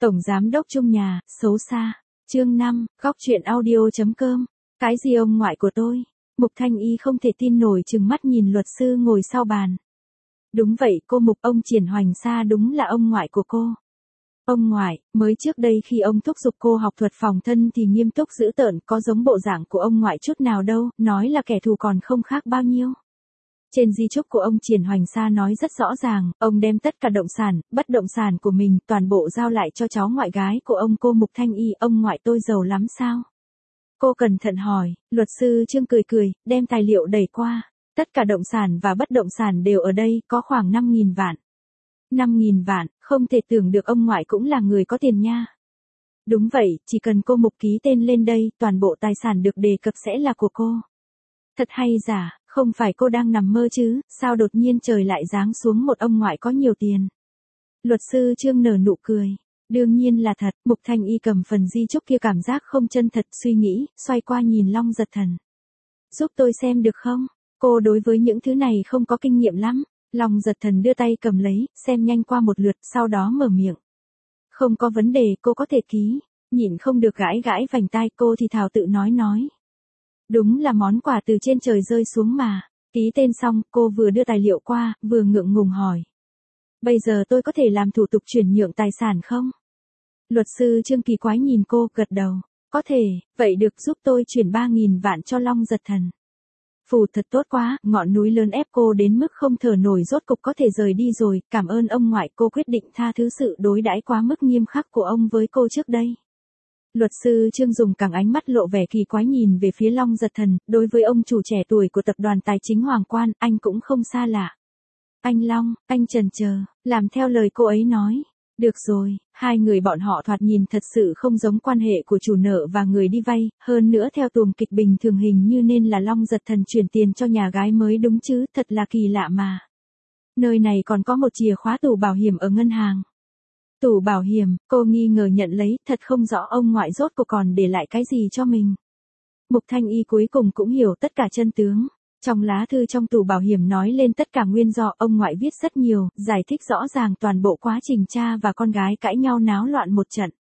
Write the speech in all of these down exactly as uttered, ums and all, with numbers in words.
Tổng giám đốc chung nhà, xấu xa. Chương năm, góc truyện audio.com. Cái gì ông ngoại của tôi? Mục Thanh Y không thể tin nổi trừng mắt nhìn luật sư ngồi sau bàn. Đúng vậy cô Mục, ông Triển Hoành Sa đúng là ông ngoại của cô. Ông ngoại, mới trước đây khi ông thúc giục cô học thuật phòng thân thì nghiêm túc dữ tợn, có giống bộ dạng của ông ngoại chút nào đâu, nói là kẻ thù còn không khác bao nhiêu. Trên di chúc của ông Triển Hoành Sa nói rất rõ ràng, ông đem tất cả động sản, bất động sản của mình toàn bộ giao lại cho cháu ngoại gái của ông cô Mục Thanh Y. Ông ngoại tôi giàu lắm sao? Cô cẩn thận hỏi. Luật sư Trương cười cười, đem tài liệu đẩy qua. Tất cả động sản và bất động sản đều ở đây, có khoảng năm nghìn vạn. năm nghìn vạn, không thể tưởng được ông ngoại cũng là người có tiền nha. Đúng vậy, chỉ cần cô Mục ký tên lên đây, toàn bộ tài sản được đề cập sẽ là của cô. Thật hay giả, không phải cô đang nằm mơ chứ, sao đột nhiên trời lại giáng xuống một ông ngoại có nhiều tiền. Luật sư Trương nở nụ cười. Đương nhiên là thật. Mục Thanh Y cầm phần di chúc kia cảm giác không chân thật, suy nghĩ, xoay qua nhìn Long Giật Thần. Giúp tôi xem được không? Cô đối với những thứ này không có kinh nghiệm lắm. Long Giật Thần đưa tay cầm lấy, xem nhanh qua một lượt, sau đó mở miệng. Không có vấn đề, cô có thể ký. Nhịn không được gãi gãi vành tai cô thì thào tự nói nói. Đúng là món quà từ trên trời rơi xuống mà. Ký tên xong, cô vừa đưa tài liệu qua, vừa ngượng ngùng hỏi. Bây giờ tôi có thể làm thủ tục chuyển nhượng tài sản không? Luật sư Trương kỳ quái nhìn cô, gật đầu. Có thể, vậy được, giúp tôi chuyển ba nghìn vạn cho Long Giật Thần. Phù thật tốt quá, ngọn núi lớn ép cô đến mức không thở nổi, rốt cục có thể rời đi rồi, cảm ơn ông ngoại. Cô quyết định tha thứ sự đối đãi quá mức nghiêm khắc của ông với cô trước đây. Luật sư Trương dùng càng ánh mắt lộ vẻ kỳ quái nhìn về phía Long Giật Thần, đối với ông chủ trẻ tuổi của tập đoàn tài chính Hoàng Quan, anh cũng không xa lạ. Anh Long, anh chần chờ, làm theo lời cô ấy nói. Được rồi, hai người bọn họ thoạt nhìn thật sự không giống quan hệ của chủ nợ và người đi vay, hơn nữa theo tuồng kịch bình thường hình như nên là Long Giật Thần chuyển tiền cho nhà gái mới đúng chứ, thật là kỳ lạ mà. Nơi này còn có một chìa khóa tủ bảo hiểm ở ngân hàng. Tủ bảo hiểm, cô nghi ngờ nhận lấy, thật không rõ ông ngoại rốt cuộc còn để lại cái gì cho mình. Mục Thanh Y cuối cùng cũng hiểu tất cả chân tướng. Trong lá thư trong tủ bảo hiểm nói lên tất cả nguyên do, ông ngoại viết rất nhiều, giải thích rõ ràng toàn bộ quá trình cha và con gái cãi nhau náo loạn một trận.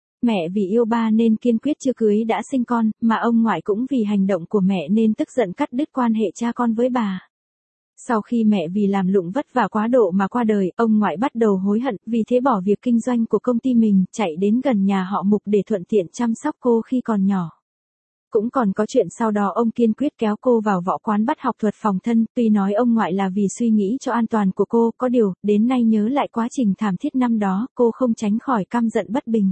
Mẹ vì yêu ba nên kiên quyết chưa cưới đã sinh con, mà ông ngoại cũng vì hành động của mẹ nên tức giận cắt đứt quan hệ cha con với bà. Sau khi mẹ vì làm lụng vất vả quá độ mà qua đời, ông ngoại bắt đầu hối hận, vì thế bỏ việc kinh doanh của công ty mình, chạy đến gần nhà họ Mục để thuận tiện chăm sóc cô khi còn nhỏ. Cũng còn có chuyện sau đó ông kiên quyết kéo cô vào võ quán bắt học thuật phòng thân, tuy nói ông ngoại là vì suy nghĩ cho an toàn của cô, có điều, đến nay nhớ lại quá trình thảm thiết năm đó, cô không tránh khỏi căm giận bất bình.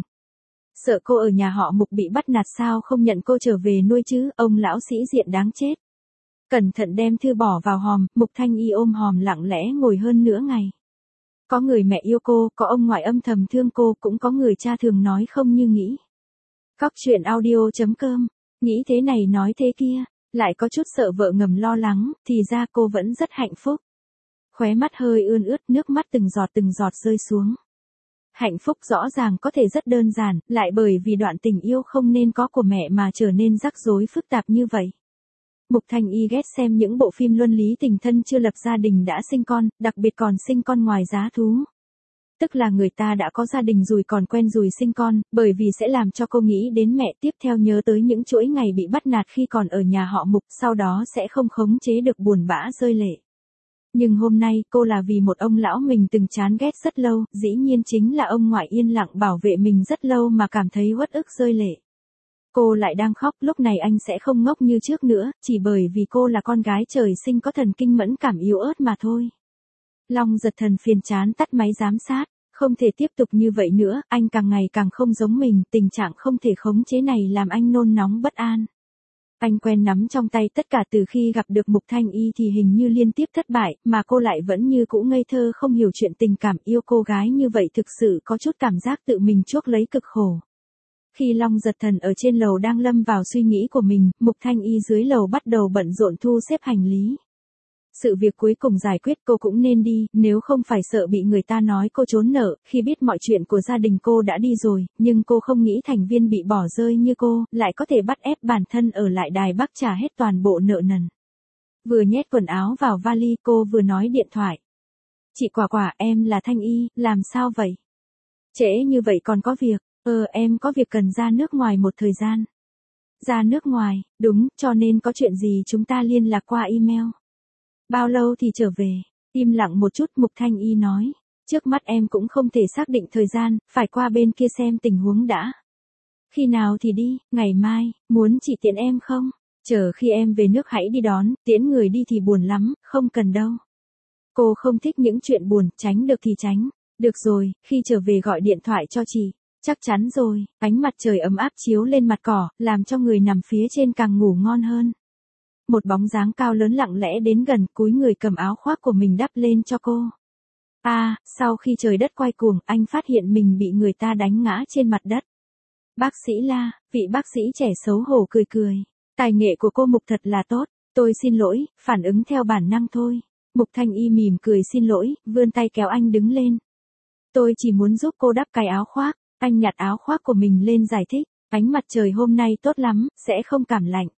Sợ cô ở nhà họ Mục bị bắt nạt sao không nhận cô trở về nuôi chứ, ông lão sĩ diện đáng chết. Cẩn thận đem thư bỏ vào hòm, Mục Thanh Y ôm hòm lặng lẽ ngồi hơn nửa ngày. Có người mẹ yêu cô, có ông ngoại âm thầm thương cô, cũng có người cha thường nói không như nghĩ. Góc truyện audio.com. Nghĩ thế này nói thế kia, lại có chút sợ vợ ngầm lo lắng, thì ra cô vẫn rất hạnh phúc. Khóe mắt hơi ươn ướt, nước mắt từng giọt từng giọt rơi xuống. Hạnh phúc rõ ràng có thể rất đơn giản, lại bởi vì đoạn tình yêu không nên có của mẹ mà trở nên rắc rối phức tạp như vậy. Mục Thanh Y ghét xem những bộ phim luân lý tình thân chưa lập gia đình đã sinh con, đặc biệt còn sinh con ngoài giá thú. Tức là người ta đã có gia đình rồi còn quen rồi sinh con, bởi vì sẽ làm cho cô nghĩ đến mẹ, tiếp theo nhớ tới những chuỗi ngày bị bắt nạt khi còn ở nhà họ Mục, sau đó sẽ không khống chế được buồn bã rơi lệ. Nhưng hôm nay cô là vì một ông lão mình từng chán ghét rất lâu, dĩ nhiên chính là ông ngoại yên lặng bảo vệ mình rất lâu mà cảm thấy uất ức rơi lệ. Cô lại đang khóc, lúc này anh sẽ không ngốc như trước nữa, chỉ bởi vì cô là con gái trời sinh có thần kinh mẫn cảm yếu ớt mà thôi. Long Giật Thần phiền chán tắt máy giám sát. Không thể tiếp tục như vậy nữa, anh càng ngày càng không giống mình, tình trạng không thể khống chế này làm anh nôn nóng bất an. Anh quen nắm trong tay tất cả, từ khi gặp được Mục Thanh Y thì hình như liên tiếp thất bại, mà cô lại vẫn như cũ ngây thơ không hiểu chuyện tình cảm, yêu cô gái như vậy thực sự có chút cảm giác tự mình chuốc lấy cực khổ. Khi Long Giật Thần ở trên lầu đang lâm vào suy nghĩ của mình, Mục Thanh Y dưới lầu bắt đầu bận rộn thu xếp hành lý. Sự việc cuối cùng giải quyết, cô cũng nên đi, nếu không phải sợ bị người ta nói cô trốn nợ, khi biết mọi chuyện của gia đình cô đã đi rồi, nhưng cô không nghĩ thành viên bị bỏ rơi như cô, lại có thể bắt ép bản thân ở lại Đài Bắc trả hết toàn bộ nợ nần. Vừa nhét quần áo vào vali, cô vừa nói điện thoại. Chị Quả Quả, em là Thanh Y, làm sao vậy? Trễ như vậy còn có việc, ờ em có việc cần ra nước ngoài một thời gian. Ra nước ngoài, đúng, cho nên có chuyện gì chúng ta liên lạc qua email. Bao lâu thì trở về? Im lặng một chút Mục Thanh Y nói. Trước mắt em cũng không thể xác định thời gian, phải qua bên kia xem tình huống đã. Khi nào thì đi, ngày mai, muốn chị tiễn em không? Chờ khi em về nước hãy đi đón, tiễn người đi thì buồn lắm, không cần đâu. Cô không thích những chuyện buồn, tránh được thì tránh. Được rồi, khi trở về gọi điện thoại cho chị. Chắc chắn rồi, ánh mặt trời ấm áp chiếu lên mặt cỏ, làm cho người nằm phía trên càng ngủ ngon hơn. Một bóng dáng cao lớn lặng lẽ đến gần, cúi người cầm áo khoác của mình đắp lên cho cô. À, sau khi trời đất quay cuồng, anh phát hiện mình bị người ta đánh ngã trên mặt đất. Bác sĩ La, vị bác sĩ trẻ xấu hổ cười cười. Tài nghệ của cô Mục thật là tốt, tôi xin lỗi, phản ứng theo bản năng thôi. Mục Thanh Y mỉm cười xin lỗi, vươn tay kéo anh đứng lên. Tôi chỉ muốn giúp cô đắp cái áo khoác, anh nhặt áo khoác của mình lên giải thích, ánh mặt trời hôm nay tốt lắm, sẽ không cảm lạnh.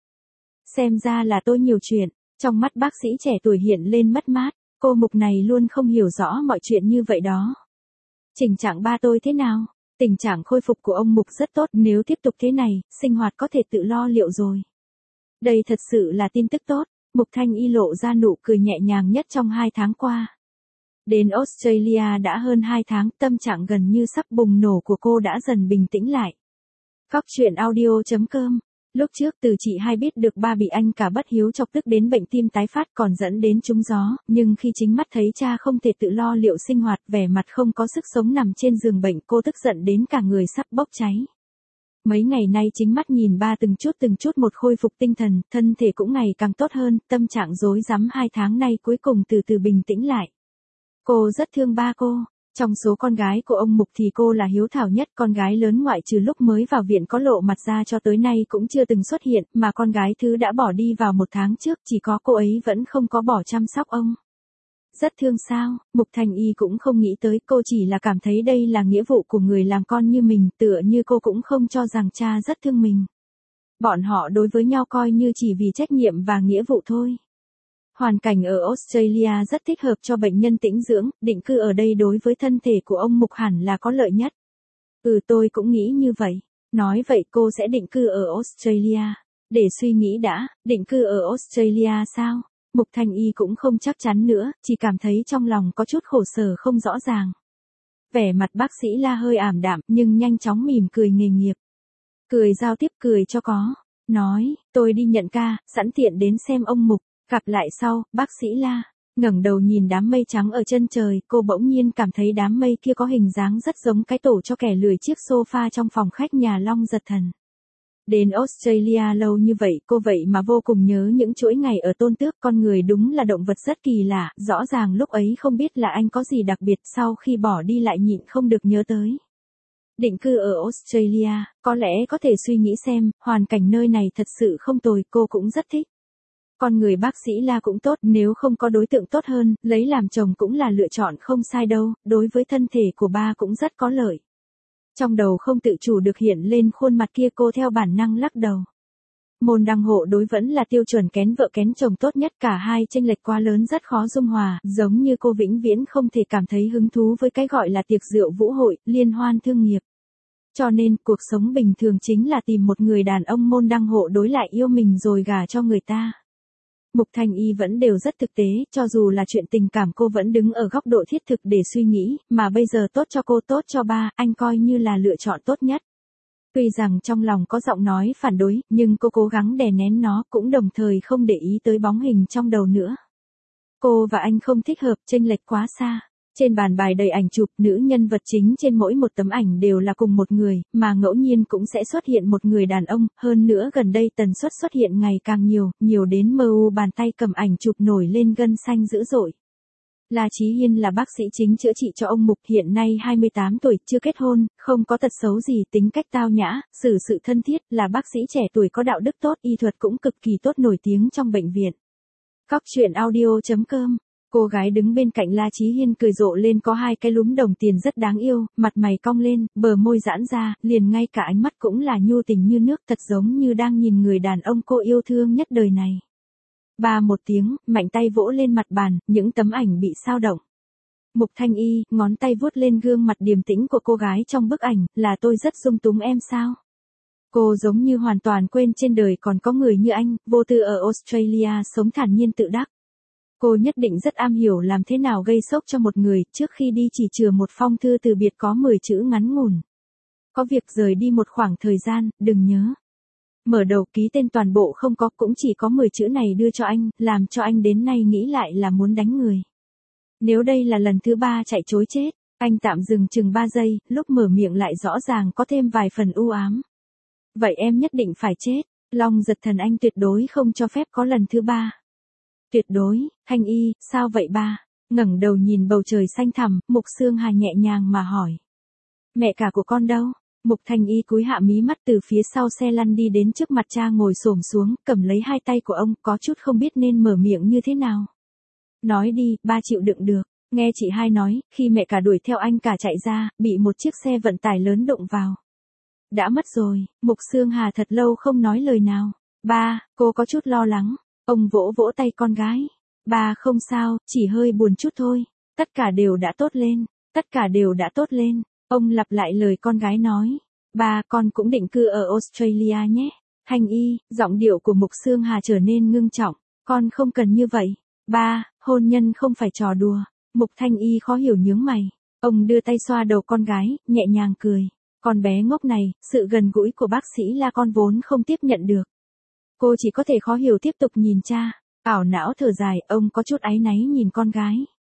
Xem ra là tôi nhiều chuyện, trong mắt bác sĩ trẻ tuổi hiện lên mất mát, cô Mục này luôn không hiểu rõ mọi chuyện như vậy đó. Tình trạng ba tôi thế nào? Tình trạng khôi phục của ông Mục rất tốt, nếu tiếp tục thế này, sinh hoạt có thể tự lo liệu rồi. Đây thật sự là tin tức tốt, Mục Thanh Y lộ ra nụ cười nhẹ nhàng nhất trong hai tháng qua. Đến Australia đã hơn hai tháng, tâm trạng gần như sắp bùng nổ của cô đã dần bình tĩnh lại. Góc truyện audio chấm com. Lúc trước từ chị hai biết được ba bị anh cả bất hiếu chọc tức đến bệnh tim tái phát còn dẫn đến trúng gió, nhưng khi chính mắt thấy cha không thể tự lo liệu sinh hoạt, vẻ mặt không có sức sống nằm trên giường bệnh, cô tức giận đến cả người sắp bốc cháy. Mấy ngày nay chính mắt nhìn ba từng chút từng chút một khôi phục tinh thần, thân thể cũng ngày càng tốt hơn, tâm trạng rối rắm hai tháng nay cuối cùng từ từ bình tĩnh lại. Cô rất thương ba cô. Trong số con gái của ông Mục thì cô là hiếu thảo nhất, con gái lớn ngoại trừ lúc mới vào viện có lộ mặt ra cho tới nay cũng chưa từng xuất hiện, mà con gái thứ đã bỏ đi vào một tháng trước, chỉ có cô ấy vẫn không có bỏ chăm sóc ông. Rất thương sao? Mục Thanh Y cũng không nghĩ tới, cô chỉ là cảm thấy đây là nghĩa vụ của người làm con như mình, tựa như cô cũng không cho rằng cha rất thương mình. Bọn họ đối với nhau coi như chỉ vì trách nhiệm và nghĩa vụ thôi. Hoàn cảnh ở Australia rất thích hợp cho bệnh nhân tĩnh dưỡng, định cư ở đây đối với thân thể của ông Mục hẳn là có lợi nhất. Ừ tôi cũng nghĩ như vậy. Nói vậy cô sẽ định cư ở Australia. Để suy nghĩ đã, định cư ở Australia sao? Mục Thanh Y cũng không chắc chắn nữa, chỉ cảm thấy trong lòng có chút khổ sở không rõ ràng. Vẻ mặt bác sĩ La hơi ảm đạm nhưng nhanh chóng mỉm cười nghề nghiệp. Cười giao tiếp cười cho có. Nói, tôi đi nhận ca, sẵn tiện đến xem ông Mục. Gặp lại sau, bác sĩ La. Ngẩng đầu nhìn đám mây trắng ở chân trời, cô bỗng nhiên cảm thấy đám mây kia có hình dáng rất giống cái tổ cho kẻ lười chiếc sofa trong phòng khách nhà Long Giật Thần. Đến Australia lâu như vậy, cô vậy mà vô cùng nhớ những chuỗi ngày ở Tôn Tước, con người đúng là động vật rất kỳ lạ, rõ ràng lúc ấy không biết là anh có gì đặc biệt, sau khi bỏ đi lại nhịn không được nhớ tới. Định cư ở Australia, có lẽ có thể suy nghĩ xem, hoàn cảnh nơi này thật sự không tồi, cô cũng rất thích. Con người bác sĩ La cũng tốt, nếu không có đối tượng tốt hơn, lấy làm chồng cũng là lựa chọn không sai đâu, đối với thân thể của ba cũng rất có lợi. Trong đầu không tự chủ được hiện lên khuôn mặt kia, cô theo bản năng lắc đầu. Môn đăng hộ đối vẫn là tiêu chuẩn kén vợ kén chồng tốt nhất, cả hai chênh lệch quá lớn rất khó dung hòa, giống như cô vĩnh viễn không thể cảm thấy hứng thú với cái gọi là tiệc rượu vũ hội, liên hoan thương nghiệp. Cho nên, cuộc sống bình thường chính là tìm một người đàn ông môn đăng hộ đối lại yêu mình rồi gả cho người ta. Mục Thanh Y vẫn đều rất thực tế, cho dù là chuyện tình cảm cô vẫn đứng ở góc độ thiết thực để suy nghĩ, mà bây giờ tốt cho cô tốt cho ba, anh coi như là lựa chọn tốt nhất. Tuy rằng trong lòng có giọng nói phản đối, nhưng cô cố gắng đè nén nó, cũng đồng thời không để ý tới bóng hình trong đầu nữa. Cô và anh không thích hợp, chênh lệch quá xa. Trên bàn bài đầy ảnh chụp, nữ nhân vật chính trên mỗi một tấm ảnh đều là cùng một người, mà ngẫu nhiên cũng sẽ xuất hiện một người đàn ông, hơn nữa gần đây tần suất xuất hiện ngày càng nhiều, nhiều đến mơ u bàn tay cầm ảnh chụp nổi lên gân xanh dữ dội. La Chí Hiên là bác sĩ chính chữa trị cho ông Mục, hiện nay hai mươi tám tuổi, chưa kết hôn, không có tật xấu gì, tính cách tao nhã, xử sự thân thiết, là bác sĩ trẻ tuổi có đạo đức tốt, y thuật cũng cực kỳ tốt, nổi tiếng trong bệnh viện. Góc truyện audio chấm com. Cô gái đứng bên cạnh La Chí Hiên cười rộ lên, có hai cái lúm đồng tiền rất đáng yêu, mặt mày cong lên, bờ môi giãn ra, liền ngay cả ánh mắt cũng là nhu tình như nước, thật giống như đang nhìn người đàn ông cô yêu thương nhất đời này. Ba một tiếng, mạnh tay vỗ lên mặt bàn, những tấm ảnh bị sao động. Mục Thanh Y, ngón tay vuốt lên gương mặt điềm tĩnh của cô gái trong bức ảnh, là tôi rất dung túng em sao? Cô giống như hoàn toàn quên trên đời còn có người như anh, vô tư ở Australia sống thản nhiên tự đắc. Cô nhất định rất am hiểu làm thế nào gây sốc cho một người, trước khi đi chỉ chừa một phong thư từ biệt có mười chữ ngắn ngủn. Có việc rời đi một khoảng thời gian, đừng nhớ. Mở đầu ký tên toàn bộ không có, cũng chỉ có mười chữ này đưa cho anh, làm cho anh đến nay nghĩ lại là muốn đánh người. Nếu đây là lần thứ ba chạy trối chết, anh tạm dừng chừng ba giây, lúc mở miệng lại rõ ràng có thêm vài phần u ám. Vậy em nhất định phải chết, Long Giật Thần anh tuyệt đối không cho phép có lần thứ ba. Tuyệt đối, Thanh Y, sao vậy ba? Ngẩng đầu nhìn bầu trời xanh thẳm, Mục Xương Hà nhẹ nhàng mà hỏi. Mẹ cả của con đâu? Mục Thanh Y cúi hạ mí mắt từ phía sau xe lăn đi đến trước mặt cha ngồi xổm xuống, cầm lấy hai tay của ông, có chút không biết nên mở miệng như thế nào. Nói đi, ba chịu đựng được. Nghe chị hai nói, khi mẹ cả đuổi theo anh cả chạy ra, bị một chiếc xe vận tải lớn đụng vào. Đã mất rồi, Mục Xương Hà thật lâu không nói lời nào. Ba, cô có chút lo lắng. Ông vỗ vỗ tay con gái. Ba không sao, chỉ hơi buồn chút thôi. Tất cả đều đã tốt lên. Tất cả đều đã tốt lên. Ông lặp lại lời con gái nói. Ba, con cũng định cư ở Australia nhé. Thanh Y, giọng điệu của Mục Xương Hà trở nên ngưng trọng. Con không cần như vậy. Ba, hôn nhân không phải trò đùa. Mục Thanh Y khó hiểu nhướng mày. Ông đưa tay xoa đầu con gái, nhẹ nhàng cười. Con bé ngốc này, sự gần gũi của bác sĩ là con vốn không tiếp nhận được. Cô chỉ có thể khó hiểu tiếp tục nhìn cha. Ảo não thở dài, ông có chút áy náy nhìn con gái.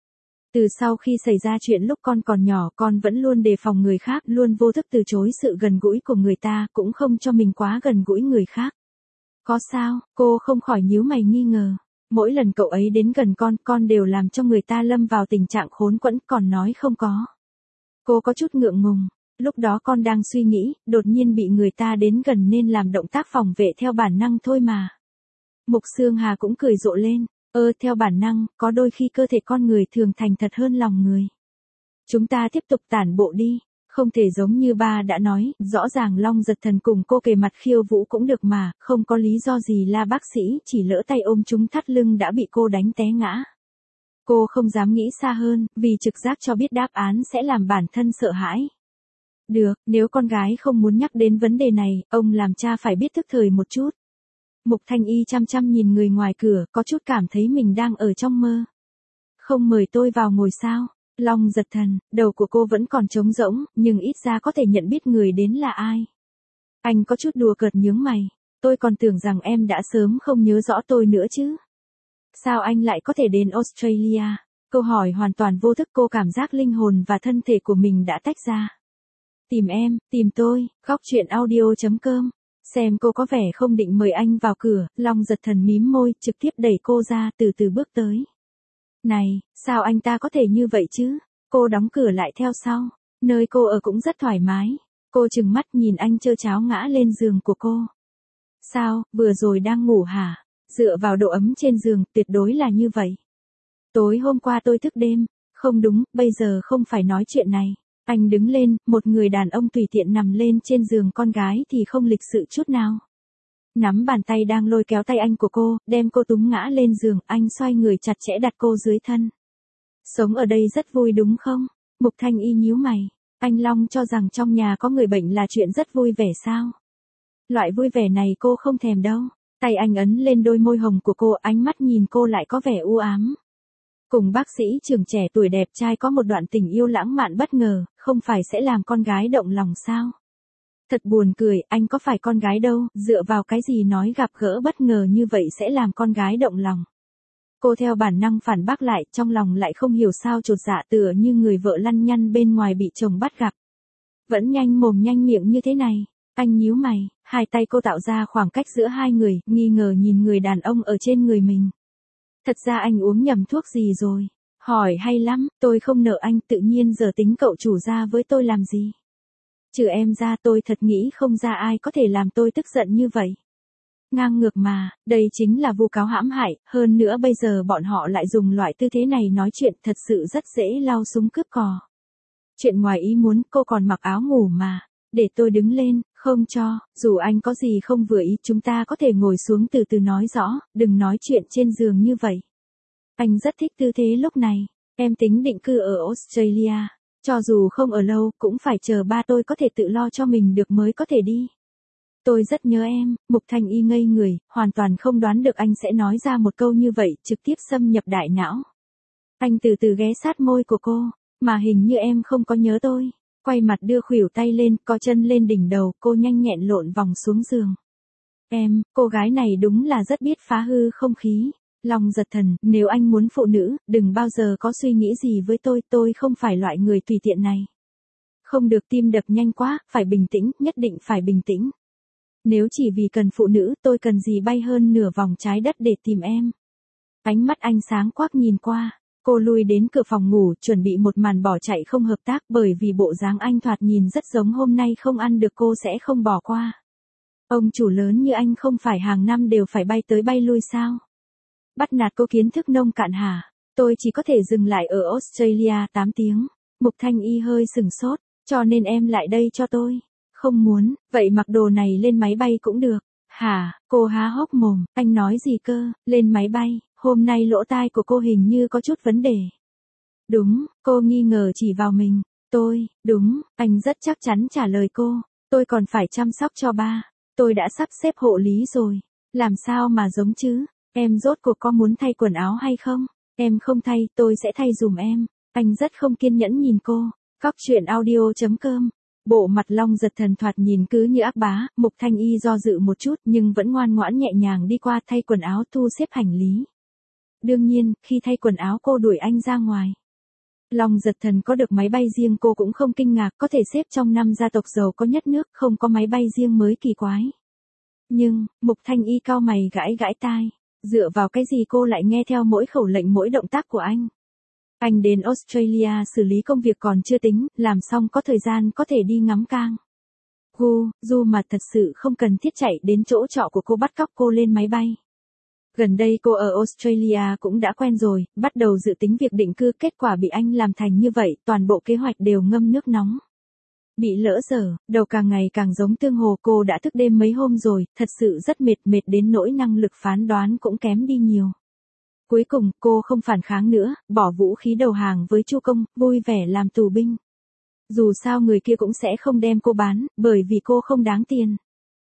Từ sau khi xảy ra chuyện lúc con còn nhỏ, con vẫn luôn đề phòng người khác, luôn vô thức từ chối sự gần gũi của người ta, cũng không cho mình quá gần gũi người khác. Có sao? Cô không khỏi nhíu mày nghi ngờ. Mỗi lần cậu ấy đến gần con, con đều làm cho người ta lâm vào tình trạng khốn quẫn, còn nói không có. Cô có chút ngượng ngùng. Lúc đó con đang suy nghĩ, đột nhiên bị người ta đến gần nên làm động tác phòng vệ theo bản năng thôi mà. Mục Xương Hà cũng cười rộ lên. Ơ, theo bản năng, có đôi khi cơ thể con người thường thành thật hơn lòng người. Chúng ta tiếp tục tản bộ đi. Không thể giống như ba đã nói, rõ ràng Long Giật Thần cùng cô kề mặt khiêu vũ cũng được mà, không có lý do gì là bác sĩ chỉ lỡ tay ôm chúng thắt lưng đã bị cô đánh té ngã. Cô không dám nghĩ xa hơn, vì trực giác cho biết đáp án sẽ làm bản thân sợ hãi. Được, nếu con gái không muốn nhắc đến vấn đề này, ông làm cha phải biết thức thời một chút. Mục Thanh Y chăm chăm nhìn người ngoài cửa, có chút cảm thấy mình đang ở trong mơ. Không mời tôi vào ngồi sao? Long Giật Thần, đầu của cô vẫn còn trống rỗng, nhưng ít ra có thể nhận biết người đến là ai. Anh có chút đùa cợt nhướng mày. Tôi còn tưởng rằng em đã sớm không nhớ rõ tôi nữa chứ. Sao anh lại có thể đến Australia? Câu hỏi hoàn toàn vô thức, cô cảm giác linh hồn và thân thể của mình đã tách ra. Tìm em, tìm tôi, góc truyện audio chấm com. Xem cô có vẻ không định mời anh vào cửa, Long Giật Thần mím môi, trực tiếp đẩy cô ra, từ từ bước tới. Này, sao anh ta có thể như vậy chứ? Cô đóng cửa lại theo sau. Nơi cô ở cũng rất thoải mái. Cô trừng mắt nhìn anh trơ cháo ngã lên giường của cô. Sao, vừa rồi đang ngủ hả? Dựa vào độ ấm trên giường, tuyệt đối là như vậy. Tối hôm qua tôi thức đêm. Không đúng, bây giờ không phải nói chuyện này. Anh đứng lên, một người đàn ông tùy tiện nằm lên trên giường con gái thì không lịch sự chút nào. Nắm bàn tay đang lôi kéo tay anh của cô, đem cô túm ngã lên giường, anh xoay người chặt chẽ đặt cô dưới thân. Sống ở đây rất vui đúng không? Mục Thanh Y nhíu mày. Anh Long cho rằng trong nhà có người bệnh là chuyện rất vui vẻ sao? Loại vui vẻ này cô không thèm đâu. Tay anh ấn lên đôi môi hồng của cô, ánh mắt nhìn cô lại có vẻ u ám. Cùng bác sĩ trưởng trẻ tuổi đẹp trai có một đoạn tình yêu lãng mạn bất ngờ, không phải sẽ làm con gái động lòng sao? Thật buồn cười, anh có phải con gái đâu, dựa vào cái gì nói gặp gỡ bất ngờ như vậy sẽ làm con gái động lòng. Cô theo bản năng phản bác lại, trong lòng lại không hiểu sao chột dạ, tựa như người vợ lăn nhăn bên ngoài bị chồng bắt gặp. Vẫn nhanh mồm nhanh miệng như thế này. Anh nhíu mày, hai tay cô tạo ra khoảng cách giữa hai người, nghi ngờ nhìn người đàn ông ở trên người mình. Thật ra anh uống nhầm thuốc gì rồi? Hỏi hay lắm, tôi không nợ anh, tự nhiên giờ tính cậu chủ ra với tôi làm gì? Trừ em ra tôi thật nghĩ không ra ai có thể làm tôi tức giận như vậy. Ngang ngược mà, đây chính là vu cáo hãm hại, hơn nữa bây giờ bọn họ lại dùng loại tư thế này nói chuyện, thật sự rất dễ lau súng cướp cò. Chuyện ngoài ý muốn, cô còn mặc áo ngủ mà. Để tôi đứng lên, không cho, dù anh có gì không vừa ý, chúng ta có thể ngồi xuống từ từ nói rõ, đừng nói chuyện trên giường như vậy. Anh rất thích tư thế lúc này. Em tính định cư ở Australia. Cho dù không ở lâu, cũng phải chờ ba tôi có thể tự lo cho mình được mới có thể đi. Tôi rất nhớ em. Mục Thanh Y ngây người, hoàn toàn không đoán được anh sẽ nói ra một câu như vậy, trực tiếp xâm nhập đại não. Anh từ từ ghé sát môi của cô, mà hình như em không có nhớ tôi. Quay mặt đưa khuỷu tay lên, co chân lên đỉnh đầu, cô nhanh nhẹn lộn vòng xuống giường. Em, cô gái này đúng là rất biết phá hư không khí. Long giật thần, nếu anh muốn phụ nữ, đừng bao giờ có suy nghĩ gì với tôi, tôi không phải loại người tùy tiện này. Không được tim đập nhanh quá, phải bình tĩnh, nhất định phải bình tĩnh. Nếu chỉ vì cần phụ nữ, tôi cần gì bay hơn nửa vòng trái đất để tìm em. Ánh mắt anh sáng quắc nhìn qua, cô lui đến cửa phòng ngủ, chuẩn bị một màn bỏ chạy không hợp tác, bởi vì bộ dáng anh thoạt nhìn rất giống hôm nay không ăn được cô sẽ không bỏ qua. Ông chủ lớn như anh không phải hàng năm đều phải bay tới bay lui sao? Bắt nạt cô kiến thức nông cạn hả? Tôi chỉ có thể dừng lại ở Australia tám tiếng. Mục Thanh Y hơi sừng sốt, cho nên em lại đây cho tôi. Không muốn, vậy mặc đồ này lên máy bay cũng được. Hả, cô há hốc mồm, anh nói gì cơ, lên máy bay, hôm nay lỗ tai của cô hình như có chút vấn đề. Đúng, cô nghi ngờ chỉ vào mình. Tôi, đúng, anh rất chắc chắn trả lời cô. Tôi còn phải chăm sóc cho ba. Tôi đã sắp xếp hộ lý rồi. Làm sao mà giống chứ? Em rốt cuộc có muốn thay quần áo hay không? Em không thay, tôi sẽ thay dùm em. Anh rất không kiên nhẫn nhìn cô. Cóc truyện audio chấm com. Bộ mặt Long giật thần thoạt nhìn cứ như ác bá, Mục Thanh Y do dự một chút nhưng vẫn ngoan ngoãn nhẹ nhàng đi qua thay quần áo thu xếp hành lý. Đương nhiên, khi thay quần áo cô đuổi anh ra ngoài. Long giật thần có được máy bay riêng cô cũng không kinh ngạc, có thể xếp trong năm gia tộc giàu có nhất nước, không có máy bay riêng mới kỳ quái. Nhưng, Mục Thanh Y cau mày gãi gãi tai, dựa vào cái gì cô lại nghe theo mỗi khẩu lệnh mỗi động tác của anh. Anh đến Australia xử lý công việc còn chưa tính, làm xong có thời gian có thể đi ngắm cang. Gu, Du mà thật sự không cần thiết chạy đến chỗ trọ của cô bắt cóc cô lên máy bay. Gần đây cô ở Australia cũng đã quen rồi, bắt đầu dự tính việc định cư, kết quả bị anh làm thành như vậy, toàn bộ kế hoạch đều ngâm nước nóng. Bị lỡ dở, đầu càng ngày càng giống tương hồ, cô đã thức đêm mấy hôm rồi, thật sự rất mệt, mệt đến nỗi năng lực phán đoán cũng kém đi nhiều. Cuối cùng, cô không phản kháng nữa, bỏ vũ khí đầu hàng với Chu Công, vui vẻ làm tù binh. Dù sao người kia cũng sẽ không đem cô bán, bởi vì cô không đáng tiền.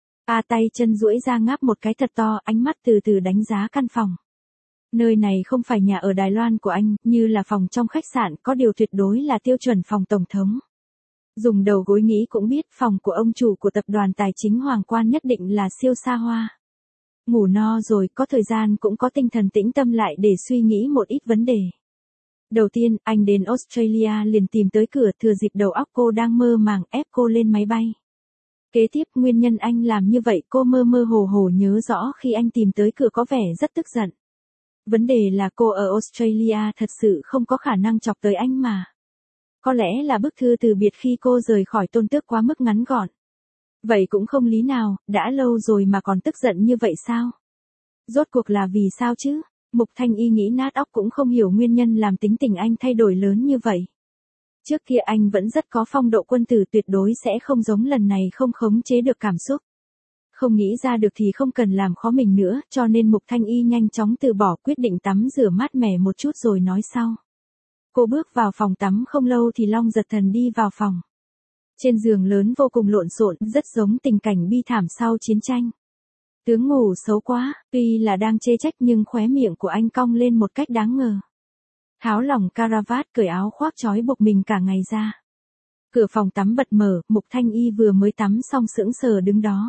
A tay chân duỗi ra ngáp một cái thật to, ánh mắt từ từ đánh giá căn phòng. Nơi này không phải nhà ở Đài Loan của anh, như là phòng trong khách sạn, có điều tuyệt đối là tiêu chuẩn phòng tổng thống. Dùng đầu gối nghĩ cũng biết phòng của ông chủ của tập đoàn tài chính Hoàng Quan nhất định là siêu xa hoa. Ngủ no rồi, có thời gian cũng có tinh thần tĩnh tâm lại để suy nghĩ một ít vấn đề. Đầu tiên, anh đến Australia liền tìm tới cửa, thừa dịp đầu óc cô đang mơ màng ép cô lên máy bay. Kế tiếp, nguyên nhân anh làm như vậy cô mơ mơ hồ hồ nhớ rõ khi anh tìm tới cửa có vẻ rất tức giận. Vấn đề là cô ở Australia thật sự không có khả năng chọc tới anh mà. Có lẽ là bức thư từ biệt khi cô rời khỏi Tôn Tước quá mức ngắn gọn. Vậy cũng không lý nào, đã lâu rồi mà còn tức giận như vậy sao? Rốt cuộc là vì sao chứ? Mục Thanh Y nghĩ nát óc cũng không hiểu nguyên nhân làm tính tình anh thay đổi lớn như vậy. Trước kia anh vẫn rất có phong độ quân tử, tuyệt đối sẽ không giống lần này không khống chế được cảm xúc. Không nghĩ ra được thì không cần làm khó mình nữa, cho nên Mục Thanh Y nhanh chóng từ bỏ, quyết định tắm rửa mát mẻ một chút rồi nói sau. Cô bước vào phòng tắm không lâu thì Long giật thần đi vào phòng. Trên giường lớn vô cùng lộn xộn, rất giống tình cảnh bi thảm sau chiến tranh. Tướng ngủ xấu quá, tuy là đang chê trách nhưng khóe miệng của anh cong lên một cách đáng ngờ. Tháo lỏng caravat, cởi áo khoác trói buộc mình cả ngày ra. Cửa phòng tắm bật mở, Mục Thanh Y vừa mới tắm xong sững sờ đứng đó.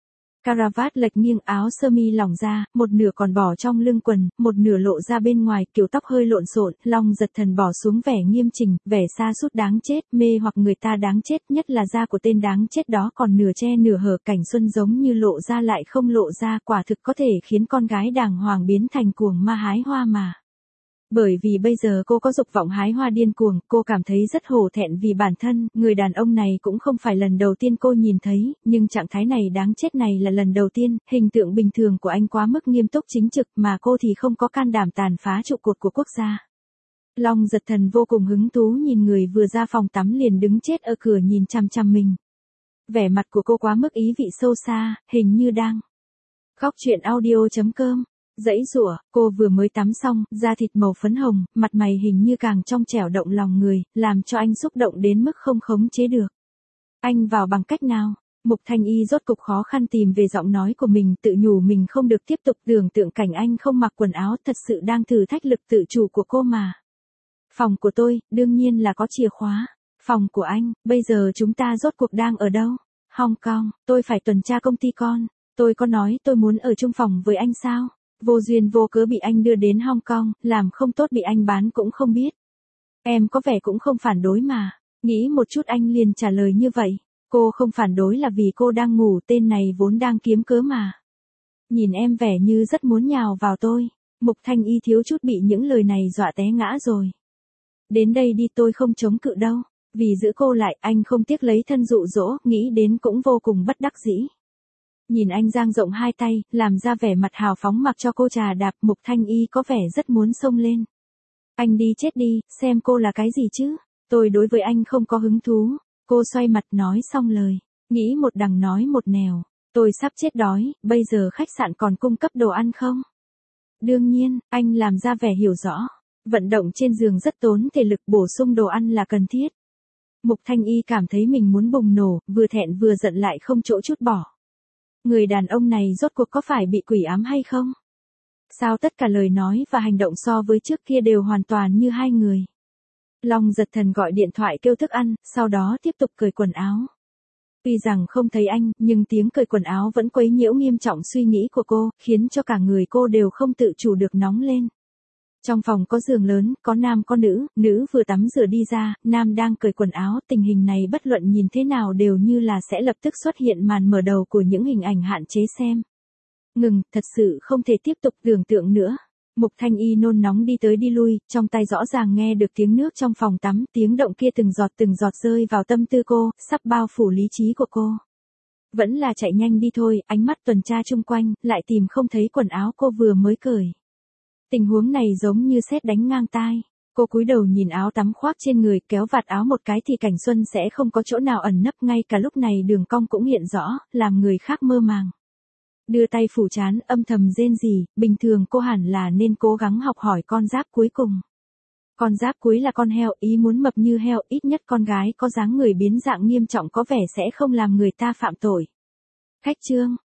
Caravat lệch nghiêng, áo sơ mi lỏng ra, một nửa còn bỏ trong lưng quần, một nửa lộ ra bên ngoài, kiểu tóc hơi lộn xộn. Long giật thần bỏ xuống vẻ nghiêm chỉnh, vẻ sa sút đáng chết, mê hoặc người ta đáng chết, nhất là da của tên đáng chết đó còn nửa che nửa hở, cảnh xuân giống như lộ ra lại không lộ ra, quả thực có thể khiến con gái đàng hoàng biến thành cuồng ma hái hoa mà. Bởi vì bây giờ cô có dục vọng hái hoa điên cuồng, cô cảm thấy rất hổ thẹn vì bản thân, người đàn ông này cũng không phải lần đầu tiên cô nhìn thấy, nhưng trạng thái này đáng chết này là lần đầu tiên, hình tượng bình thường của anh quá mức nghiêm túc chính trực mà cô thì không có can đảm tàn phá trụ cột của quốc gia. Long giật thần vô cùng hứng thú nhìn người vừa ra phòng tắm liền đứng chết ở cửa nhìn chăm chăm mình. Vẻ mặt của cô quá mức ý vị sâu xa, hình như đang. Cóc truyện audio chấm com Dãy rủa, cô vừa mới tắm xong, da thịt màu phấn hồng, mặt mày hình như càng trong trẻo động lòng người, làm cho anh xúc động đến mức không khống chế được. Anh vào bằng cách nào? Mục Thanh Y rốt cục khó khăn tìm về giọng nói của mình, tự nhủ mình không được tiếp tục tưởng tượng cảnh anh không mặc quần áo, thật sự đang thử thách lực tự chủ của cô mà. Phòng của tôi, đương nhiên là có chìa khóa. Phòng của anh, bây giờ chúng ta rốt cuộc đang ở đâu? Hong Kong, tôi phải tuần tra công ty con. Tôi có nói tôi muốn ở chung phòng với anh sao? Vô duyên vô cớ bị anh đưa đến Hong Kong, làm không tốt bị anh bán cũng không biết. Em có vẻ cũng không phản đối mà. Nghĩ một chút anh liền trả lời như vậy. Cô không phản đối là vì cô đang ngủ, tên này vốn đang kiếm cớ mà. Nhìn em vẻ như rất muốn nhào vào tôi. Mục Thanh Y thiếu chút bị những lời này dọa té ngã rồi. Đến đây đi, tôi không chống cự đâu. Vì giữ cô lại, anh không tiếc lấy thân dụ dỗ, nghĩ đến cũng vô cùng bất đắc dĩ. Nhìn anh dang rộng hai tay, làm ra vẻ mặt hào phóng mặc cho cô trà đạp, Mục Thanh Y có vẻ rất muốn xông lên. Anh đi chết đi, xem cô là cái gì chứ? Tôi đối với anh không có hứng thú. Cô xoay mặt nói xong lời. Nghĩ một đằng nói một nẻo. Tôi sắp chết đói, bây giờ khách sạn còn cung cấp đồ ăn không? Đương nhiên, anh làm ra vẻ hiểu rõ. Vận động trên giường rất tốn thể lực, bổ sung đồ ăn là cần thiết. Mục Thanh Y cảm thấy mình muốn bùng nổ, vừa thẹn vừa giận lại không chỗ trút bỏ. Người đàn ông này rốt cuộc có phải bị quỷ ám hay không? Sao tất cả lời nói và hành động so với trước kia đều hoàn toàn như hai người? Long Giật Thần gọi điện thoại kêu thức ăn, sau đó tiếp tục cởi quần áo. Tuy rằng không thấy anh, nhưng tiếng cởi quần áo vẫn quấy nhiễu nghiêm trọng suy nghĩ của cô, khiến cho cả người cô đều không tự chủ được nóng lên. Trong phòng có giường lớn, có nam có nữ, nữ vừa tắm rửa đi ra, nam đang cởi quần áo, tình hình này bất luận nhìn thế nào đều như là sẽ lập tức xuất hiện màn mở đầu của những hình ảnh hạn chế xem. Ngừng, thật sự không thể tiếp tục tưởng tượng nữa. Mục Thanh Y nôn nóng đi tới đi lui, trong tay rõ ràng nghe được tiếng nước trong phòng tắm, tiếng động kia từng giọt từng giọt rơi vào tâm tư cô, sắp bao phủ lý trí của cô. Vẫn là chạy nhanh đi thôi, ánh mắt tuần tra chung quanh, lại tìm không thấy quần áo cô vừa mới cởi. Tình huống này giống như sét đánh ngang tai. Cô cúi đầu nhìn áo tắm khoác trên người, kéo vạt áo một cái thì cảnh xuân sẽ không có chỗ nào ẩn nấp, ngay cả lúc này đường cong cũng hiện rõ, làm người khác mơ màng. Đưa tay phủ trán, âm thầm rên rỉ, bình thường cô hẳn là nên cố gắng học hỏi con giáp cuối cùng. Con giáp cuối là con heo, ý muốn mập như heo, ít nhất con gái có dáng người biến dạng nghiêm trọng có vẻ sẽ không làm người ta phạm tội. Khách trương,